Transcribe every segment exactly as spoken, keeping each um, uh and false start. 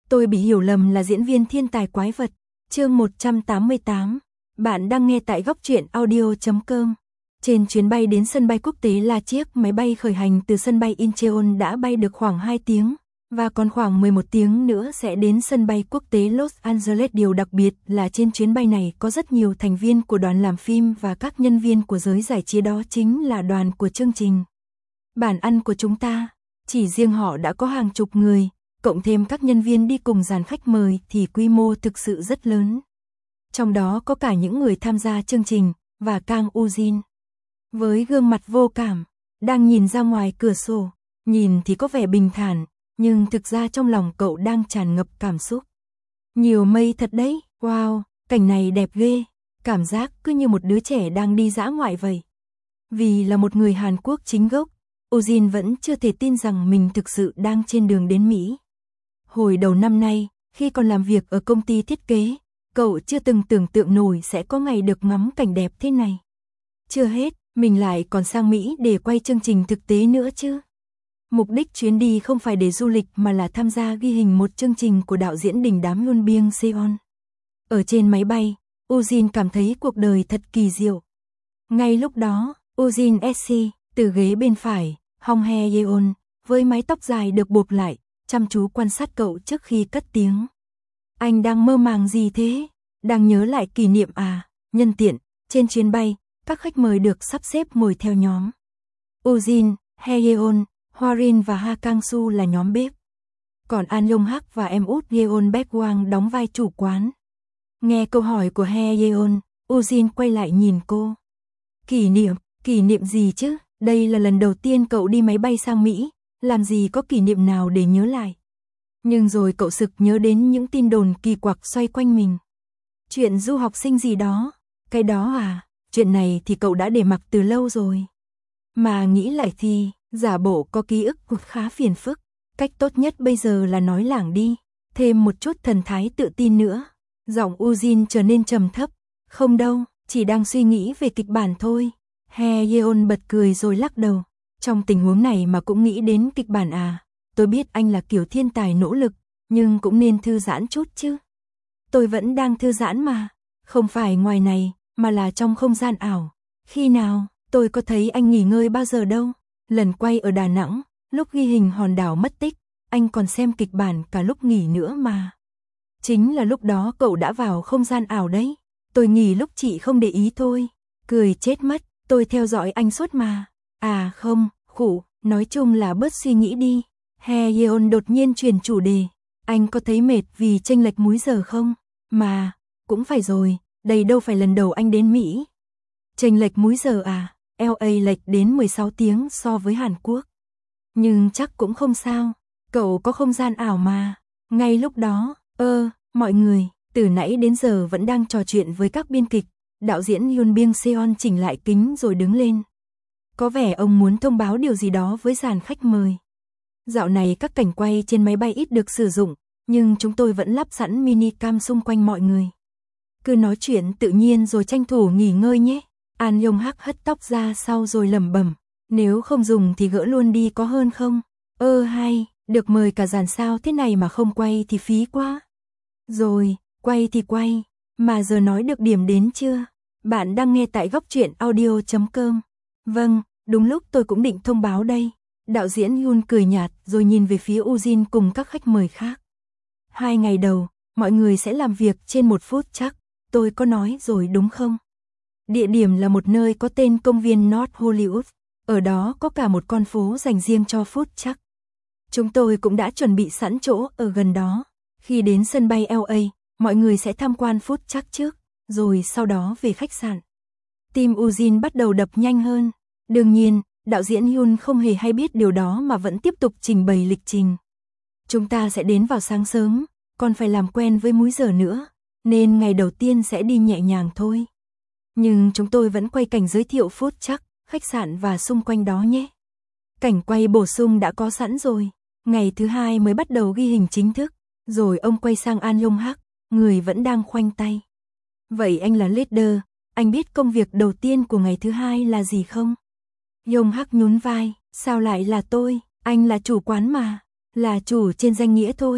Tôi bị hiểu lầm là diễn viên thiên tài quái vật. Chương một trăm tám mươi tám. Bạn đang nghe tại góc truyện audio chấm com. Trên chuyến bay đến sân bay quốc tế La Chiếc, máy bay khởi hành từ sân bay Incheon đã bay được khoảng hai tiếng, và còn khoảng mười một tiếng nữa sẽ đến sân bay quốc tế Los Angeles. Điều đặc biệt là trên chuyến bay này có rất nhiều thành viên của đoàn làm phim và các nhân viên của giới giải trí, đó chính là đoàn của chương trình Bàn ăn của chúng ta. Chỉ riêng họ đã có hàng chục người, cộng thêm các nhân viên đi cùng dàn khách mời thì quy mô thực sự rất lớn. Trong đó có cả những người tham gia chương trình, và Kang Ujin. Với gương mặt vô cảm, đang nhìn ra ngoài cửa sổ, nhìn thì có vẻ bình thản, nhưng thực ra trong lòng cậu đang tràn ngập cảm xúc. Nhiều mây thật đấy, wow, cảnh này đẹp ghê, cảm giác cứ như một đứa trẻ đang đi dã ngoại vậy. Vì là một người Hàn Quốc chính gốc, Ujin vẫn chưa thể tin rằng mình thực sự đang trên đường đến Mỹ. Hồi đầu năm nay, khi còn làm việc ở công ty thiết kế, cậu chưa từng tưởng tượng nổi sẽ có ngày được ngắm cảnh đẹp thế này. Chưa hết, mình lại còn sang Mỹ để quay chương trình thực tế nữa chứ. Mục đích chuyến đi không phải để du lịch mà là tham gia ghi hình một chương trình của đạo diễn đình đám Yoon Byung Seon. Ở trên máy bay, Ujin cảm thấy cuộc đời thật kỳ diệu. Ngay lúc đó, Ujin ét xê, từ ghế bên phải, Hong Hye Yeon, với mái tóc dài được buộc lại, chăm chú quan sát cậu trước khi cất tiếng. Anh đang mơ màng gì thế? Đang nhớ lại kỷ niệm à? Nhân tiện, trên chuyến bay, các khách mời được sắp xếp ngồi theo nhóm. Ujin, Hyeon, Hwarin và Ha Kang-su là nhóm bếp. Còn An Yong-hak và em út Yeon Baek-wang đóng vai chủ quán. Nghe câu hỏi của Hyeon, Ujin quay lại nhìn cô. Kỷ niệm, kỷ niệm gì chứ? Đây là lần đầu tiên cậu đi máy bay sang Mỹ, làm gì có kỷ niệm nào để nhớ lại. Nhưng rồi cậu sực nhớ đến những tin đồn kỳ quặc xoay quanh mình. Chuyện du học sinh gì đó, cái đó à, chuyện này thì cậu đã để mặc từ lâu rồi. Mà nghĩ lại thì, giả bộ có ký ức khá phiền phức, cách tốt nhất bây giờ là nói lảng đi, thêm một chút thần thái tự tin nữa. Giọng Ujin trở nên trầm thấp, không đâu, chỉ đang suy nghĩ về kịch bản thôi. Hyeon bật cười rồi lắc đầu, trong tình huống này mà cũng nghĩ đến kịch bản à, tôi biết anh là kiểu thiên tài nỗ lực, nhưng cũng nên thư giãn chút chứ. Tôi vẫn đang thư giãn mà, không phải ngoài này, mà là trong không gian ảo. Khi nào, tôi có thấy anh nghỉ ngơi bao giờ đâu. Lần quay ở Đà Nẵng, lúc ghi hình hòn đảo mất tích, anh còn xem kịch bản cả lúc nghỉ nữa mà. Chính là lúc đó cậu đã vào không gian ảo đấy. Tôi nghỉ lúc chị không để ý thôi. Cười chết mất, tôi theo dõi anh suốt mà. À không, khủ, nói chung là bớt suy nghĩ đi. Hyeon đột nhiên chuyển chủ đề. Anh có thấy mệt vì chênh lệch múi giờ không? Mà, cũng phải rồi, đây đâu phải lần đầu anh đến Mỹ. Chênh lệch múi giờ à? lờ a lệch đến mười sáu tiếng so với Hàn Quốc. Nhưng chắc cũng không sao, cậu có không gian ảo mà. Ngay lúc đó, ơ, mọi người, từ nãy đến giờ vẫn đang trò chuyện với các biên kịch. Đạo diễn Yoon Byung Seon chỉnh lại kính rồi đứng lên. Có vẻ ông muốn thông báo điều gì đó với dàn khách mời. Dạo này các cảnh quay trên máy bay ít được sử dụng, nhưng chúng tôi vẫn lắp sẵn mini cam xung quanh mọi người. Cứ nói chuyện tự nhiên rồi tranh thủ nghỉ ngơi nhé. An Yong-hak hất tóc ra sau rồi lẩm bẩm, nếu không dùng thì gỡ luôn đi có hơn không? Ơ hay, được mời cả dàn sao thế này mà không quay thì phí quá. Rồi, quay thì quay, mà giờ nói được điểm đến chưa? Bạn đang nghe tại góc truyện audio chấm com. Vâng, đúng lúc tôi cũng định thông báo đây. Đạo diễn Yoon cười nhạt rồi nhìn về phía Ujin cùng các khách mời khác. Hai ngày đầu, mọi người sẽ làm việc trên một phút chắc, tôi có nói rồi đúng không? Địa điểm là một nơi có tên công viên North Hollywood, ở đó có cả một con phố dành riêng cho food truck. Chúng tôi cũng đã chuẩn bị sẵn chỗ ở gần đó. Khi đến sân bay lờ a, mọi người sẽ tham quan food truck trước, rồi sau đó về khách sạn. Tim Ujin bắt đầu đập nhanh hơn. Đương nhiên, đạo diễn Yoon không hề hay biết điều đó mà vẫn tiếp tục trình bày lịch trình. Chúng ta sẽ đến vào sáng sớm, còn phải làm quen với múi giờ nữa, nên ngày đầu tiên sẽ đi nhẹ nhàng thôi. Nhưng chúng tôi vẫn quay cảnh giới thiệu food truck, khách sạn và xung quanh đó nhé. Cảnh quay bổ sung đã có sẵn rồi. Ngày thứ hai mới bắt đầu ghi hình chính thức. Rồi ông quay sang An Yong-hak, người vẫn đang khoanh tay. Vậy anh là leader, anh biết công việc đầu tiên của ngày thứ hai là gì không? Yong-hak nhún vai, sao lại là tôi? Anh là chủ quán mà. Là chủ trên danh nghĩa thôi.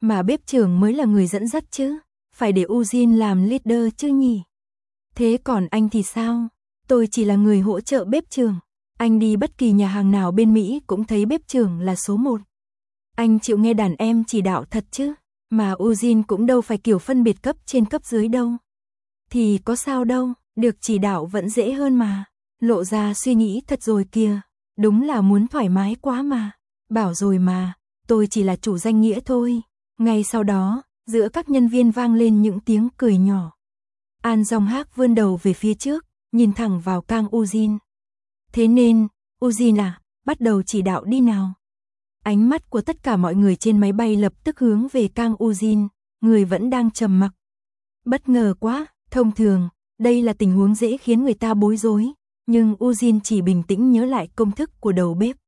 mà bếp trưởng mới là người dẫn dắt chứ, phải để Ujin làm leader chứ nhỉ. Thế còn anh thì sao? Tôi chỉ là người hỗ trợ bếp trưởng. Anh đi bất kỳ nhà hàng nào bên Mỹ cũng thấy bếp trưởng là số một. Anh chịu nghe đàn em chỉ đạo thật chứ, mà Ujin cũng đâu phải kiểu phân biệt cấp trên cấp dưới đâu. Thì có sao đâu, được chỉ đạo vẫn dễ hơn mà. Lộ ra suy nghĩ thật rồi kìa, đúng là muốn thoải mái quá mà. Bảo rồi mà, tôi chỉ là chủ danh nghĩa thôi. Ngay sau đó, giữa các nhân viên vang lên những tiếng cười nhỏ. An Dong Hak vươn đầu về phía trước, nhìn thẳng vào Kang Ujin. Thế nên, Ujin à, bắt đầu chỉ đạo đi nào. Ánh mắt của tất cả mọi người trên máy bay lập tức hướng về Kang Ujin, người vẫn đang trầm mặc. Bất ngờ quá, thông thường, đây là tình huống dễ khiến người ta bối rối, nhưng Ujin chỉ bình tĩnh nhớ lại công thức của đầu bếp.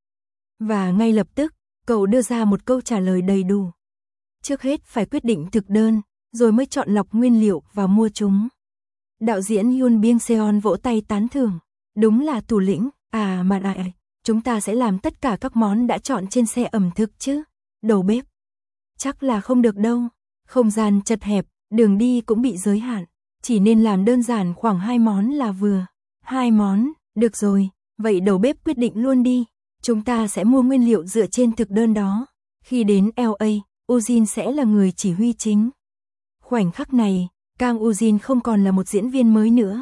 Và ngay lập tức, cậu đưa ra một câu trả lời đầy đủ. Trước hết phải quyết định thực đơn, rồi mới chọn lọc nguyên liệu và mua chúng. Đạo diễn Yoon Byung Seon vỗ tay tán thưởng. Đúng là thủ lĩnh, à mà này, chúng ta sẽ làm tất cả các món đã chọn trên xe ẩm thực chứ. Đầu bếp. Chắc là không được đâu. Không gian chật hẹp, đường đi cũng bị giới hạn. Chỉ nên làm đơn giản khoảng hai món là vừa. Hai món, được rồi, vậy đầu bếp quyết định luôn đi. Chúng ta sẽ mua nguyên liệu dựa trên thực đơn đó. Khi đến L A, Ujin sẽ là người chỉ huy chính. Khoảnh khắc này, Kang Ujin không còn là một diễn viên mới nữa.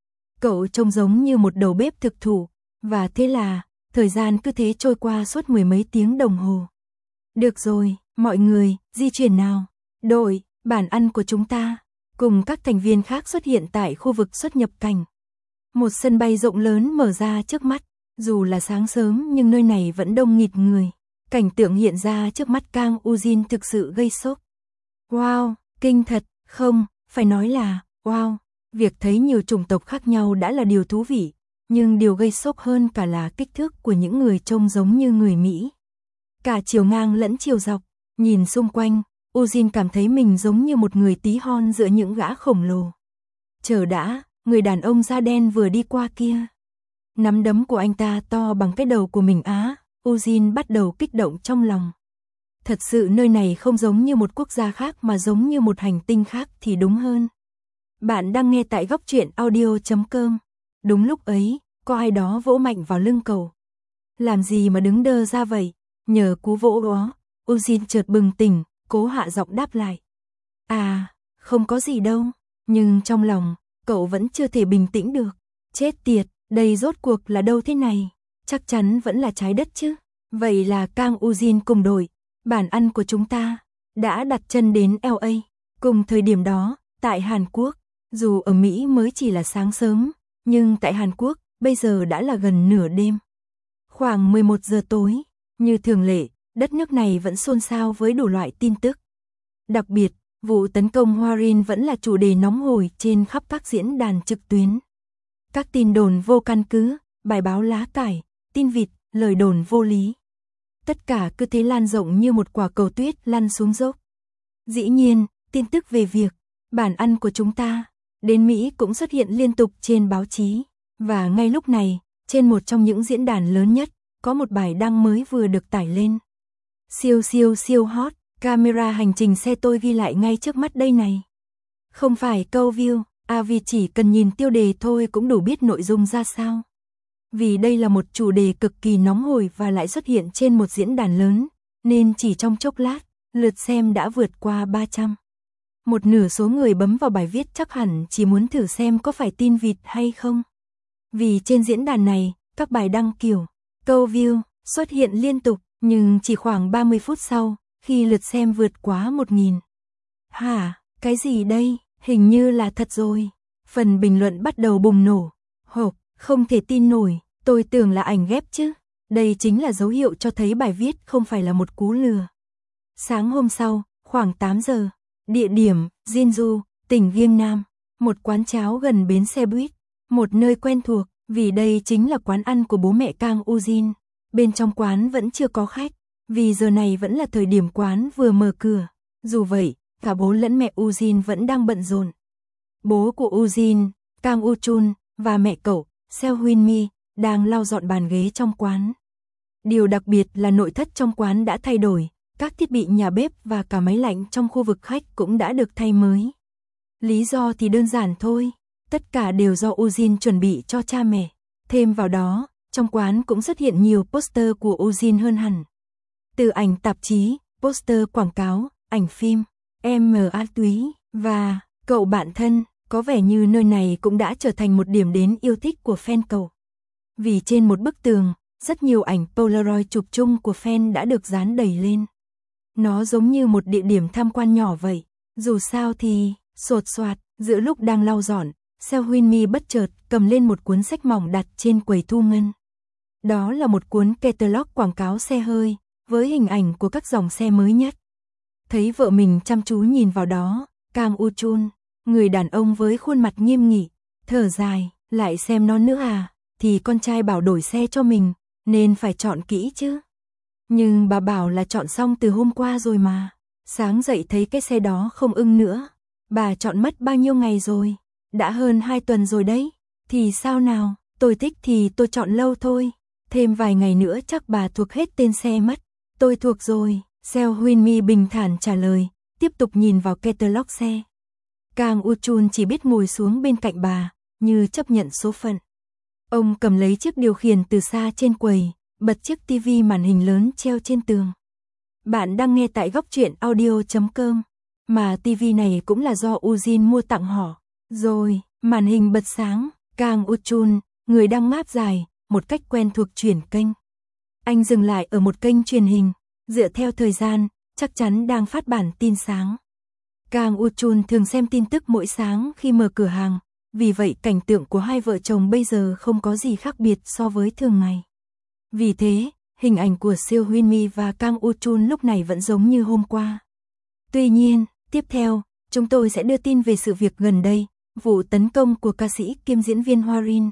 Cậu trông giống như một đầu bếp thực thụ, và thế là, thời gian cứ thế trôi qua suốt mười mấy tiếng đồng hồ. Được rồi, mọi người, di chuyển nào. Đội, bàn ăn của chúng ta, cùng các thành viên khác xuất hiện tại khu vực xuất nhập cảnh. Một sân bay rộng lớn mở ra trước mắt, dù là sáng sớm nhưng nơi này vẫn đông nghịt người. Cảnh tượng hiện ra trước mắt Kang Ujin thực sự gây sốc. Wow, kinh thật, không, phải nói là, wow, việc thấy nhiều chủng tộc khác nhau đã là điều thú vị, nhưng điều gây sốc hơn cả là kích thước của những người trông giống như người Mỹ. Cả chiều ngang lẫn chiều dọc, nhìn xung quanh, Ujin cảm thấy mình giống như một người tí hon giữa những gã khổng lồ. Chờ đã, người đàn ông da đen vừa đi qua kia. Nắm đấm của anh ta to bằng cái đầu của mình á, Ujin bắt đầu kích động trong lòng. Thật sự nơi này không giống như một quốc gia khác mà giống như một hành tinh khác thì đúng hơn. Bạn đang nghe tại góc truyện audio chấm com. Đúng lúc ấy, có ai đó vỗ mạnh vào lưng cậu. Làm gì mà đứng đơ ra vậy? Nhờ cú vỗ đó, Ujin chợt bừng tỉnh, cố hạ giọng đáp lại. À, không có gì đâu. Nhưng trong lòng, cậu vẫn chưa thể bình tĩnh được. Chết tiệt, đây rốt cuộc là đâu thế này? Chắc chắn vẫn là trái đất chứ. Vậy là Kang Ujin cùng đội, bàn ăn của chúng ta, đã đặt chân đến L A. Cùng thời điểm đó, tại Hàn Quốc, dù ở Mỹ mới chỉ là sáng sớm, nhưng tại Hàn Quốc, bây giờ đã là gần nửa đêm. Khoảng mười một giờ tối, như thường lệ, đất nước này vẫn xôn xao với đủ loại tin tức. Đặc biệt, vụ tấn công Hwarin vẫn là chủ đề nóng hổi trên khắp các diễn đàn trực tuyến. Các tin đồn vô căn cứ, bài báo lá cải, tin vịt, lời đồn vô lý. Tất cả cứ thế lan rộng như một quả cầu tuyết lăn xuống dốc. Dĩ nhiên, tin tức về việc bàn ăn của chúng ta đến Mỹ cũng xuất hiện liên tục trên báo chí. Và ngay lúc này, trên một trong những diễn đàn lớn nhất, có một bài đăng mới vừa được tải lên. Siêu siêu siêu hot, camera hành trình xe tôi ghi lại ngay trước mắt đây này. Không phải câu view, à vì chỉ cần nhìn tiêu đề thôi cũng đủ biết nội dung ra sao. Vì đây là một chủ đề cực kỳ nóng hổi và lại xuất hiện trên một diễn đàn lớn, nên chỉ trong chốc lát, lượt xem đã vượt qua ba trăm. Một nửa số người bấm vào bài viết chắc hẳn chỉ muốn thử xem có phải tin vịt hay không. Vì trên diễn đàn này, các bài đăng kiểu câu view xuất hiện liên tục, nhưng chỉ khoảng ba mươi phút sau, khi lượt xem vượt quá một nghìn. Hả, cái gì đây, hình như là thật rồi. Phần bình luận bắt đầu bùng nổ. Hộp, không thể tin nổi, tôi tưởng là ảnh ghép chứ. Đây chính là dấu hiệu cho thấy bài viết không phải là một cú lừa. Sáng hôm sau, khoảng tám giờ, địa điểm, Jeonju, tỉnh Gyeongnam, một quán cháo gần bến xe buýt, một nơi quen thuộc, vì đây chính là quán ăn của bố mẹ Kang Ujin. Bên trong quán vẫn chưa có khách, vì giờ này vẫn là thời điểm quán vừa mở cửa. Dù vậy, cả bố lẫn mẹ Ujin vẫn đang bận rộn. Bố của Ujin, Kang Uchun, và mẹ cậu, Seo Hyun Mi, đang lau dọn bàn ghế trong quán. Điều đặc biệt là nội thất trong quán đã thay đổi, các thiết bị nhà bếp và cả máy lạnh trong khu vực khách cũng đã được thay mới. Lý do thì đơn giản thôi, tất cả đều do Ujin chuẩn bị cho cha mẹ. Thêm vào đó, trong quán cũng xuất hiện nhiều poster của Ujin hơn hẳn. Từ ảnh tạp chí, poster quảng cáo, ảnh phim, em a túy và cậu bạn thân, có vẻ như nơi này cũng đã trở thành một điểm đến yêu thích của fan cậu. Vì trên một bức tường, rất nhiều ảnh Polaroid chụp chung của fan đã được dán đầy lên. Nó giống như một địa điểm tham quan nhỏ vậy. Dù sao thì, sột soạt, giữa lúc đang lau dọn, Seo Huynh Mi bất chợt cầm lên một cuốn sách mỏng đặt trên quầy thu ngân. Đó là một cuốn catalog quảng cáo xe hơi, với hình ảnh của các dòng xe mới nhất. Thấy vợ mình chăm chú nhìn vào đó, Kang U-chun, người đàn ông với khuôn mặt nghiêm nghị, thở dài, lại xem nó nữa à, thì con trai bảo đổi xe cho mình, nên phải chọn kỹ chứ. Nhưng bà bảo là chọn xong từ hôm qua rồi mà, sáng dậy thấy cái xe đó không ưng nữa. Bà chọn mất bao nhiêu ngày rồi? Đã hơn hai tuần rồi đấy. Thì sao nào, tôi thích thì tôi chọn lâu thôi. Thêm vài ngày nữa chắc bà thuộc hết tên xe mất. Tôi thuộc rồi, Seo Huynh Mi bình thản trả lời, tiếp tục nhìn vào catalog xe. Kang U-chun chỉ biết ngồi xuống bên cạnh bà, như chấp nhận số phận. Ông cầm lấy chiếc điều khiển từ xa trên quầy, bật chiếc tivi màn hình lớn treo trên tường. Bạn đang nghe tại góc truyện audio chấm com. Mà tivi này cũng là do Ujin mua tặng họ. Rồi, màn hình bật sáng, Kang U-chun, người đang ngáp dài, một cách quen thuộc chuyển kênh. Anh dừng lại ở một kênh truyền hình, dựa theo thời gian, chắc chắn đang phát bản tin sáng. Kang U-chun thường xem tin tức mỗi sáng khi mở cửa hàng, vì vậy cảnh tượng của hai vợ chồng bây giờ không có gì khác biệt so với thường ngày. Vì thế, hình ảnh của Seo Huynh Mi và Kang U-chun lúc này vẫn giống như hôm qua. Tuy nhiên, tiếp theo, chúng tôi sẽ đưa tin về sự việc gần đây, vụ tấn công của ca sĩ kiêm diễn viên Hwarin.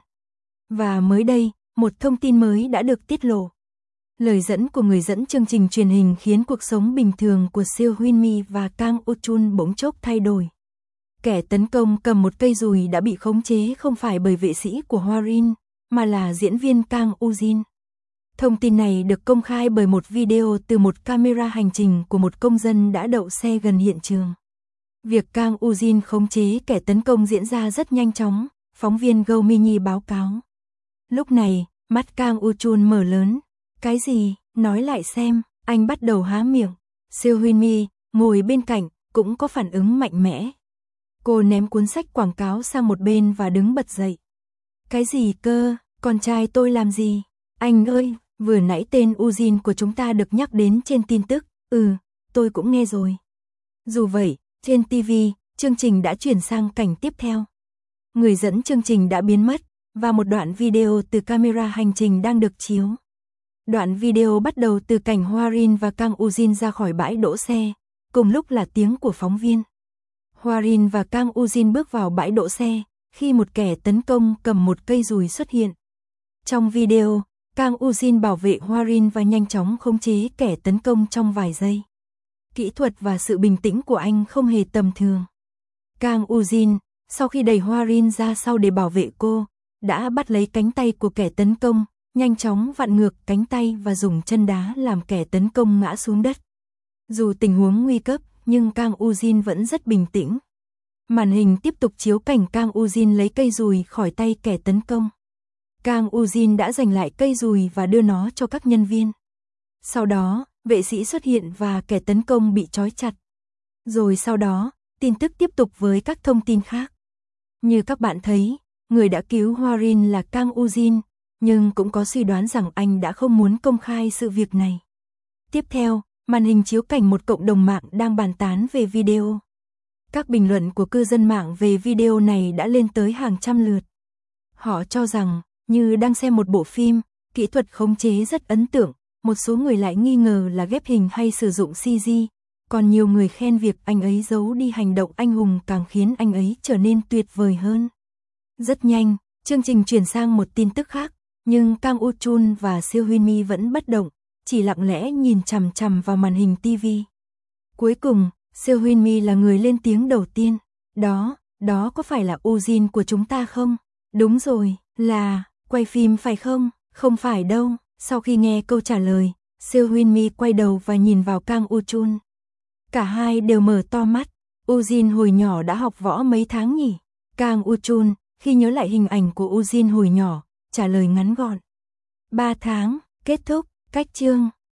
Và mới đây, một thông tin mới đã được tiết lộ. Lời dẫn của người dẫn chương trình truyền hình khiến cuộc sống bình thường của Seo Huynh Mi và Kang U-chun bỗng chốc thay đổi. Kẻ tấn công cầm một cây dùi đã bị khống chế không phải bởi vệ sĩ của Hwarin, mà là diễn viên Kang Ujin. Thông tin này được công khai bởi một video từ một camera hành trình của một công dân đã đậu xe gần hiện trường. Việc Kang Ujin khống chế kẻ tấn công diễn ra rất nhanh chóng, phóng viên Go Mini báo cáo. Lúc này, mắt Kang U-chun mở lớn. Cái gì? Nói lại xem. Anh bắt đầu há miệng. Seo Huynh Mi, ngồi bên cạnh, cũng có phản ứng mạnh mẽ. Cô ném cuốn sách quảng cáo sang một bên và đứng bật dậy. Cái gì cơ? Con trai tôi làm gì? Anh ơi, vừa nãy tên Ujin của chúng ta được nhắc đến trên tin tức. Ừ, tôi cũng nghe rồi. Dù vậy, trên ti vi, chương trình đã chuyển sang cảnh tiếp theo. Người dẫn chương trình đã biến mất, và một đoạn video từ camera hành trình đang được chiếu. Đoạn video bắt đầu từ cảnh Hwarin và Kang Ujin ra khỏi bãi đỗ xe, cùng lúc là tiếng của phóng viên. Hwarin và Kang Ujin bước vào bãi đỗ xe, khi một kẻ tấn công cầm một cây dùi xuất hiện. Trong video, Kang Ujin bảo vệ Hwarin và nhanh chóng khống chế kẻ tấn công trong vài giây. Kỹ thuật và sự bình tĩnh của anh không hề tầm thường. Kang Ujin, sau khi đẩy Hwarin ra sau để bảo vệ cô, đã bắt lấy cánh tay của kẻ tấn công, nhanh chóng vặn ngược cánh tay và dùng chân đá làm kẻ tấn công ngã xuống đất. Dù tình huống nguy cấp, nhưng Kang Ujin vẫn rất bình tĩnh. Màn hình tiếp tục chiếu cảnh Kang Ujin lấy cây dùi khỏi tay kẻ tấn công. Kang Ujin đã giành lại cây dùi và đưa nó cho các nhân viên. Sau đó, vệ sĩ xuất hiện và kẻ tấn công bị trói chặt. Rồi sau đó, tin tức tiếp tục với các thông tin khác. Như các bạn thấy, người đã cứu Hwarin là Kang Ujin, nhưng cũng có suy đoán rằng anh đã không muốn công khai sự việc này. Tiếp theo, màn hình chiếu cảnh một cộng đồng mạng đang bàn tán về video. Các bình luận của cư dân mạng về video này đã lên tới hàng trăm lượt. Họ cho rằng, như đang xem một bộ phim, kỹ thuật khống chế rất ấn tượng, một số người lại nghi ngờ là ghép hình hay sử dụng xê giê, còn nhiều người khen việc anh ấy giấu đi hành động anh hùng càng khiến anh ấy trở nên tuyệt vời hơn. Rất nhanh, chương trình chuyển sang một tin tức khác, nhưng Kang U-chun và Seo Huynh Mi vẫn bất động, chỉ lặng lẽ nhìn chằm chằm vào màn hình ti vi. Cuối cùng, Seo Huynh Mi là người lên tiếng đầu tiên. Đó, đó có phải là Ujin của chúng ta không? Đúng rồi, là, quay phim phải không? Không phải đâu. Sau khi nghe câu trả lời, Seo Hyun Mi quay đầu và nhìn vào Kang U Chun. Cả hai đều mở to mắt. Ujin hồi nhỏ đã học võ mấy tháng nhỉ? Kang U Chun, khi nhớ lại hình ảnh của Ujin hồi nhỏ, trả lời ngắn gọn. Ba tháng, kết thúc, cách chương.